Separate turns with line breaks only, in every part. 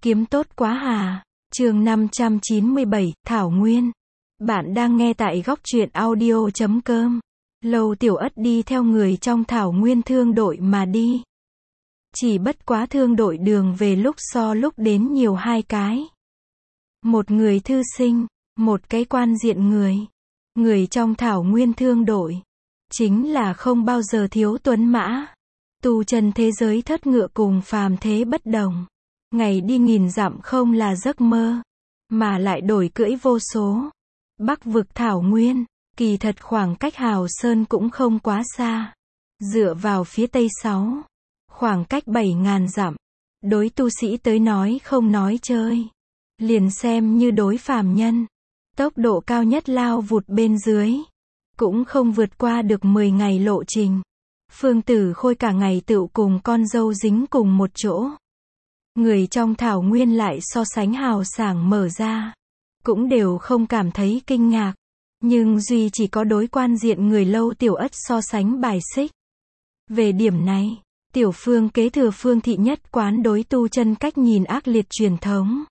Kiếm tốt quá hà. Chương 597, Thảo Nguyên. Bạn đang nghe tại góc truyện audio.com. Lâu Tiểu Ất đi theo người trong Thảo Nguyên thương đội mà đi. Chỉ bất quá thương đội đường về lúc so lúc đến nhiều hai cái. Một người thư sinh, một cái quan diện người. Người trong Thảo Nguyên thương đội chính là không bao giờ thiếu tuấn mã. Tu chân thế giới thất ngựa cùng phàm thế bất đồng. Ngày đi nghìn dặm không là giấc mơ, mà lại đổi cưỡi vô số. Bắc vực Thảo Nguyên, kỳ thật khoảng cách Hào Sơn cũng không quá xa. Dựa vào phía tây 6, khoảng cách 7.000 dặm. Đối tu sĩ tới nói không nói chơi. Liền xem như đối phàm nhân. Tốc độ cao nhất lao vụt bên dưới. Cũng không vượt qua được 10 ngày lộ trình. Phương Tử Khôi cả ngày tựu cùng con dâu dính cùng một chỗ. Người trong Thảo Nguyên lại so sánh hào sảng mở ra. Cũng đều không cảm thấy kinh ngạc. Nhưng duy chỉ có đối quan diện người Lâu Tiểu Ất so sánh bài xích. Về điểm này, Tiểu Phương kế thừa Phương thị nhất quán đối tu chân cách nhìn ác liệt truyền thống.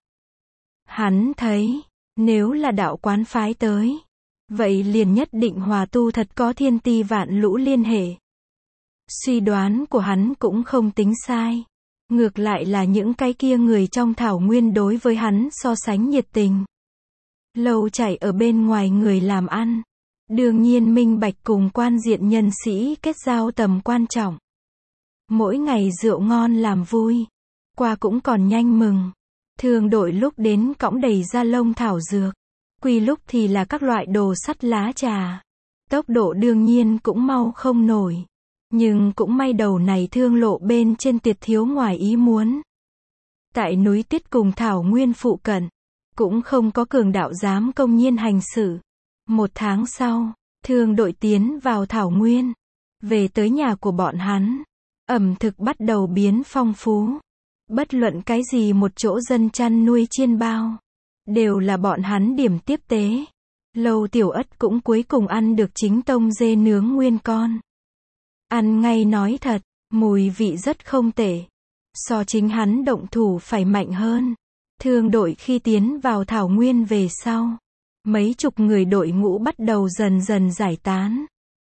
Hắn thấy, nếu là đạo quán phái tới, vậy liền nhất định hòa tu thật có thiên ti vạn lũ liên hệ. Suy đoán của hắn cũng không tính sai. Ngược lại là những cái kia người trong Thảo Nguyên đối với hắn so sánh nhiệt tình. Lâu chảy ở bên ngoài người làm ăn. Đương nhiên minh bạch cùng quan diện nhân sĩ kết giao tầm quan trọng. Mỗi ngày rượu ngon làm vui. Qua cũng còn nhanh mừng. Thường đội lúc đến cõng đầy ra lông thảo dược. Quy lúc thì là các loại đồ sắt lá trà. Tốc độ đương nhiên cũng mau không nổi. Nhưng cũng may đầu này thương lộ bên trên tuyệt thiếu ngoài ý muốn. Tại núi Tiết cùng Thảo Nguyên phụ cận, cũng không có cường đạo dám công nhiên hành xử. 1 tháng sau, thương đội tiến vào Thảo Nguyên. Về tới nhà của bọn hắn, ẩm thực bắt đầu biến phong phú. Bất luận cái gì một chỗ dân chăn nuôi chiên bao, đều là bọn hắn điểm tiếp tế. Lâu Tiểu Ất cũng cuối cùng ăn được chính tông dê nướng nguyên con. Ăn ngay nói thật, mùi vị rất không tệ. So chính hắn động thủ phải mạnh hơn. Thương đội khi tiến vào Thảo Nguyên về sau, mấy chục người đội ngũ bắt đầu dần dần giải tán.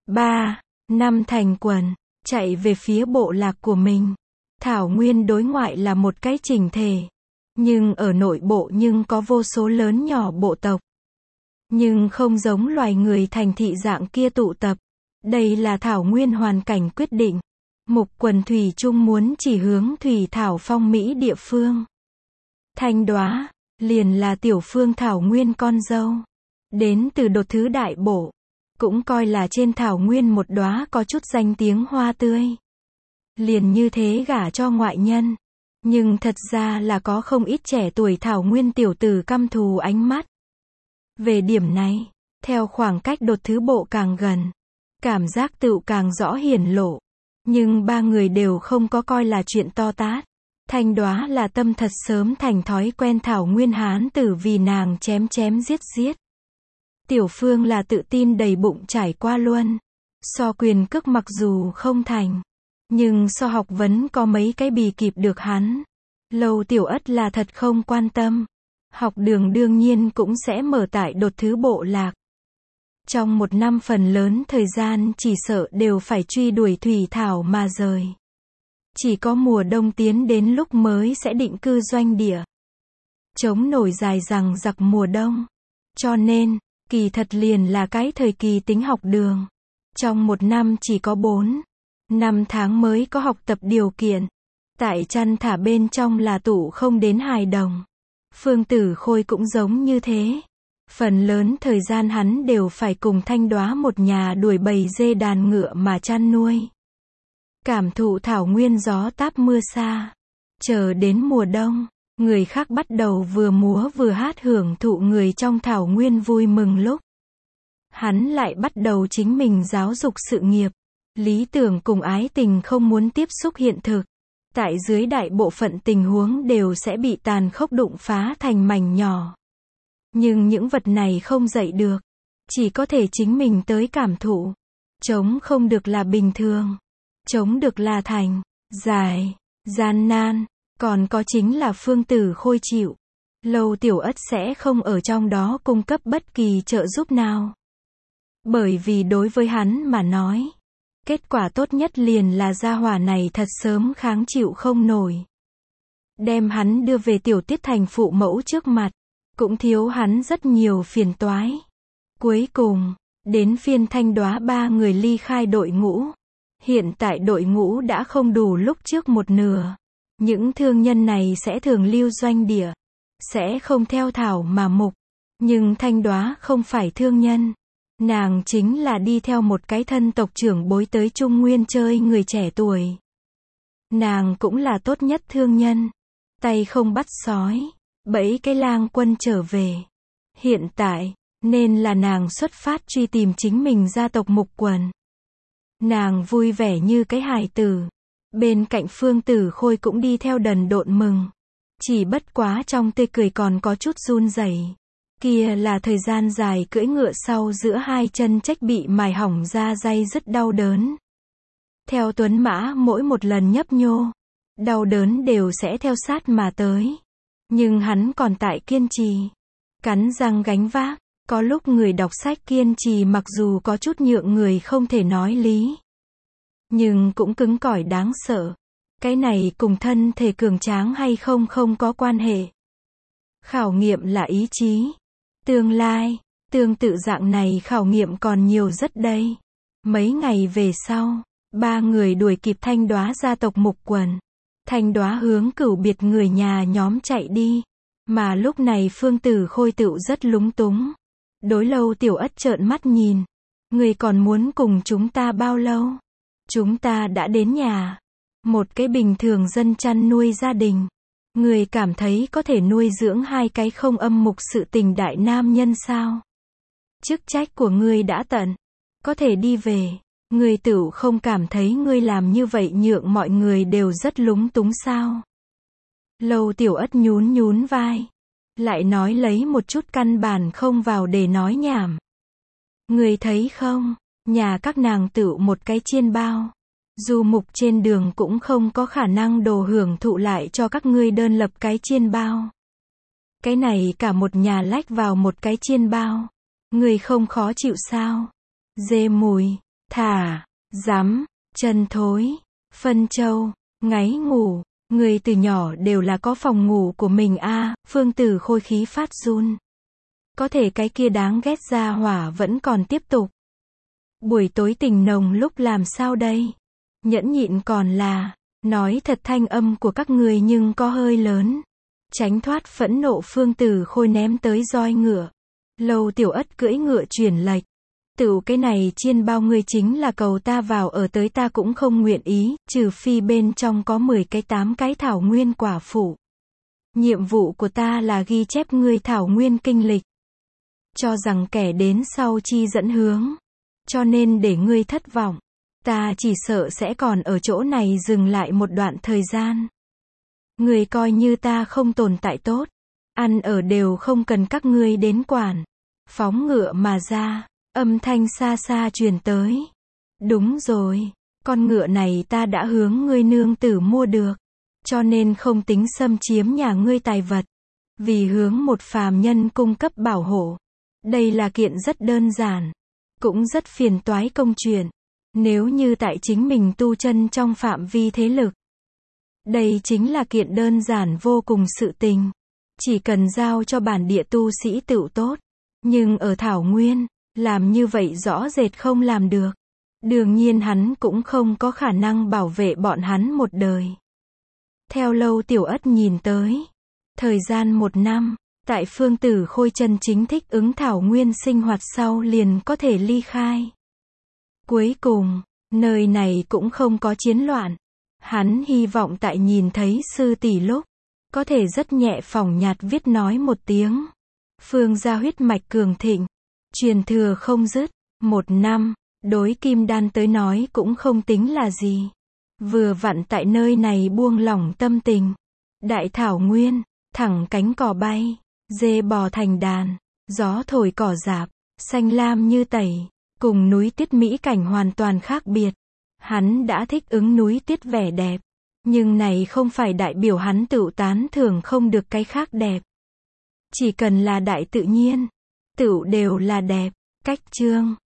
3, 5 thành quần, chạy về phía bộ lạc của mình. Thảo Nguyên đối ngoại là một cái chỉnh thể. Nhưng ở nội bộ nhưng có vô số lớn nhỏ bộ tộc. Nhưng không giống loài người thành thị dạng kia tụ tập. Đây là Thảo Nguyên hoàn cảnh quyết định. Mục Quần thủy chung muốn chỉ hướng thủy thảo phong mỹ địa phương. Thanh Đóa, liền là tiểu phương Thảo Nguyên con dâu. Đến từ đột thứ đại bộ. Cũng coi là trên Thảo Nguyên một đóa có chút danh tiếng hoa tươi. Liền như thế gả cho ngoại nhân. Nhưng thật ra là có không ít trẻ tuổi Thảo Nguyên tiểu tử căm thù ánh mắt. Về điểm này, theo khoảng cách đột thứ bộ càng gần, cảm giác tựu càng rõ hiển lộ. Nhưng 3 người đều không có coi là chuyện to tát. Thanh Đóa là tâm thật sớm thành thói quen Thảo Nguyên hán tử vì nàng chém chém giết giết. Tiểu Phương là tự tin đầy bụng trải qua luôn. So quyền cước mặc dù không thành, nhưng so học vấn có mấy cái bì kịp được hắn. Lâu Tiểu Ất là thật không quan tâm. Học đường đương nhiên cũng sẽ mở tại đột thứ bộ lạc. Trong 1 năm phần lớn thời gian chỉ sợ đều phải truy đuổi thủy thảo mà rời. Chỉ có mùa đông tiến đến lúc mới sẽ định cư doanh địa. Chống nổi dài dằng dặc mùa đông. Cho nên, kỳ thật liền là cái thời kỳ tính học đường. Trong 1 năm chỉ có 4, 5 tháng mới có học tập điều kiện. Tại chăn thả bên trong là tụ không đến hài đồng. Phương Tử Khôi cũng giống như thế. Phần lớn thời gian hắn đều phải cùng Thanh Đóa một nhà đuổi bầy dê đàn ngựa mà chăn nuôi. Cảm thụ Thảo Nguyên gió táp mưa xa. Chờ đến mùa đông, người khác bắt đầu vừa múa vừa hát hưởng thụ người trong Thảo Nguyên vui mừng lúc. Hắn lại bắt đầu chính mình giáo dục sự nghiệp. Lý tưởng cùng ái tình không muốn tiếp xúc hiện thực. Tại dưới đại bộ phận tình huống đều sẽ bị tàn khốc đụng phá thành mảnh nhỏ. Nhưng những vật này không dạy được. Chỉ có thể chính mình tới cảm thụ. Chống không được là bình thường. Chống được là thành, dài, gian nan. Còn có chính là Phương Tử Khôi chịu. Lâu Tiểu Ất sẽ không ở trong đó cung cấp bất kỳ trợ giúp nào. Bởi vì đối với hắn mà nói, kết quả tốt nhất liền là gia hỏa này thật sớm kháng chịu không nổi. Đem hắn đưa về Tiểu Tiết thành phụ mẫu trước mặt, cũng thiếu hắn rất nhiều phiền toái. Cuối cùng, đến phiên Thanh Đóa ba người ly khai đội ngũ. Hiện tại đội ngũ đã không đủ lúc trước một nửa. Những thương nhân này sẽ thường lưu doanh địa, sẽ không theo thảo mà mục. Nhưng Thanh Đóa không phải thương nhân. Nàng chính là đi theo một cái thân tộc trưởng bối tới Trung Nguyên chơi người trẻ tuổi. Nàng cũng là tốt nhất thương nhân. Tay không bắt sói, bẫy cái lang quân trở về. Hiện tại, nên là nàng xuất phát truy tìm chính mình gia tộc Mục Quần. Nàng vui vẻ như cái hài tử. Bên cạnh Phương Tử Khôi cũng đi theo đần độn mừng. Chỉ bất quá trong tươi cười còn có chút run rẩy. Kia là thời gian dài cưỡi ngựa sau giữa hai chân trách bị mài hỏng da day rất đau đớn. Theo tuấn mã mỗi một lần nhấp nhô, đau đớn đều sẽ theo sát mà tới. Nhưng hắn còn tại kiên trì. Cắn răng gánh vác. Có lúc người đọc sách kiên trì mặc dù có chút nhượng người không thể nói lý. Nhưng cũng cứng cỏi đáng sợ. Cái này cùng thân thể cường tráng hay không không có quan hệ. Khảo nghiệm là ý chí. Tương lai, tương tự dạng này khảo nghiệm còn nhiều rất đây. Mấy ngày về sau, ba người đuổi kịp Thanh Đóa gia tộc Mục Quần. Thanh Đóa hướng Cửu Biệt người nhà nhóm chạy đi. Mà lúc này Phương Tử Khôi tựu rất lúng túng. Đối Lâu Tiểu Ất trợn mắt nhìn. Người còn muốn cùng chúng ta bao lâu? Chúng ta đã đến nhà. Một cái bình thường dân chăn nuôi gia đình. Người cảm thấy có thể nuôi dưỡng hai cái không âm mục sự tình đại nam nhân sao? Chức trách của ngươi đã tận. Có thể đi về. Ngươi tựu không cảm thấy ngươi làm như vậy nhượng mọi người đều rất lúng túng sao? Lâu Tiểu Ất nhún nhún vai. Lại nói lấy một chút căn bản không vào để nói nhảm. Người thấy không, nhà các nàng tựu một cái chiên bao. Du Mục trên đường cũng không có khả năng đồ hưởng thụ lại cho các ngươi đơn lập cái chiên bao. Cái này cả một nhà lách vào một cái chiên bao. Người không khó chịu sao? Dê mùi, thả, rắm, chân thối, phân trâu, ngáy ngủ. Người từ nhỏ đều là có phòng ngủ của mình a. Phương Tử Khôi khí phát run. Có thể cái kia đáng ghét gia hỏa vẫn còn tiếp tục. Buổi tối tình nồng lúc làm sao đây? Nhẫn nhịn còn là, nói thật thanh âm của các người nhưng có hơi lớn. Tránh thoát phẫn nộ Phương Tử Khôi ném tới roi ngựa. Lâu Tiểu Ất cưỡi ngựa chuyển lệch. Tựu cái này chiên bao ngươi chính là cầu ta vào ở tới ta cũng không nguyện ý, trừ phi bên trong có 10 cái 8 cái thảo nguyên quả phụ. Nhiệm vụ của ta là ghi chép ngươi thảo nguyên kinh lịch. Cho rằng kẻ đến sau chi dẫn hướng. Cho nên để ngươi thất vọng. Ta chỉ sợ sẽ còn ở chỗ này dừng lại một đoạn thời gian. Ngươi coi như ta không tồn tại tốt. Ăn ở đều không cần các ngươi đến quản. Phóng ngựa mà ra. Âm thanh xa xa truyền tới. Đúng rồi, con ngựa này ta đã hướng ngươi nương tử mua được. Cho nên không tính xâm chiếm nhà ngươi tài vật. Vì hướng một phàm nhân cung cấp bảo hộ. Đây là kiện rất đơn giản. Cũng rất phiền toái công chuyện. Nếu như tại chính mình tu chân trong phạm vi thế lực. Đây chính là kiện đơn giản vô cùng sự tình. Chỉ cần giao cho bản địa tu sĩ tựu tốt. Nhưng ở Thảo Nguyên, làm như vậy rõ rệt không làm được. Đương nhiên hắn cũng không có khả năng bảo vệ bọn hắn một đời. Theo Lâu Tiểu Ất nhìn tới. Thời gian 1 năm, tại Phương Tử Khôi chân chính thích ứng Thảo Nguyên sinh hoạt sau liền có thể ly khai. Cuối cùng, nơi này cũng không có chiến loạn. Hắn hy vọng tại nhìn thấy sư tỷ lúc, có thể rất nhẹ phỏng nhạt viết nói một tiếng. Phương gia huyết mạch cường thịnh. Truyền thừa không dứt. 1 năm, đối Kim Đan tới nói cũng không tính là gì. Vừa vặn tại nơi này buông lỏng tâm tình. Đại Thảo Nguyên, thẳng cánh cò bay, dê bò thành đàn, gió thổi cỏ rạp, xanh lam như tẩy, cùng núi Tiết mỹ cảnh hoàn toàn khác biệt. Hắn đã thích ứng núi Tiết vẻ đẹp. Nhưng này không phải đại biểu hắn tựu tán thưởng không được cái khác đẹp. Chỉ cần là đại tự nhiên, tựu đều là đẹp. Cách chương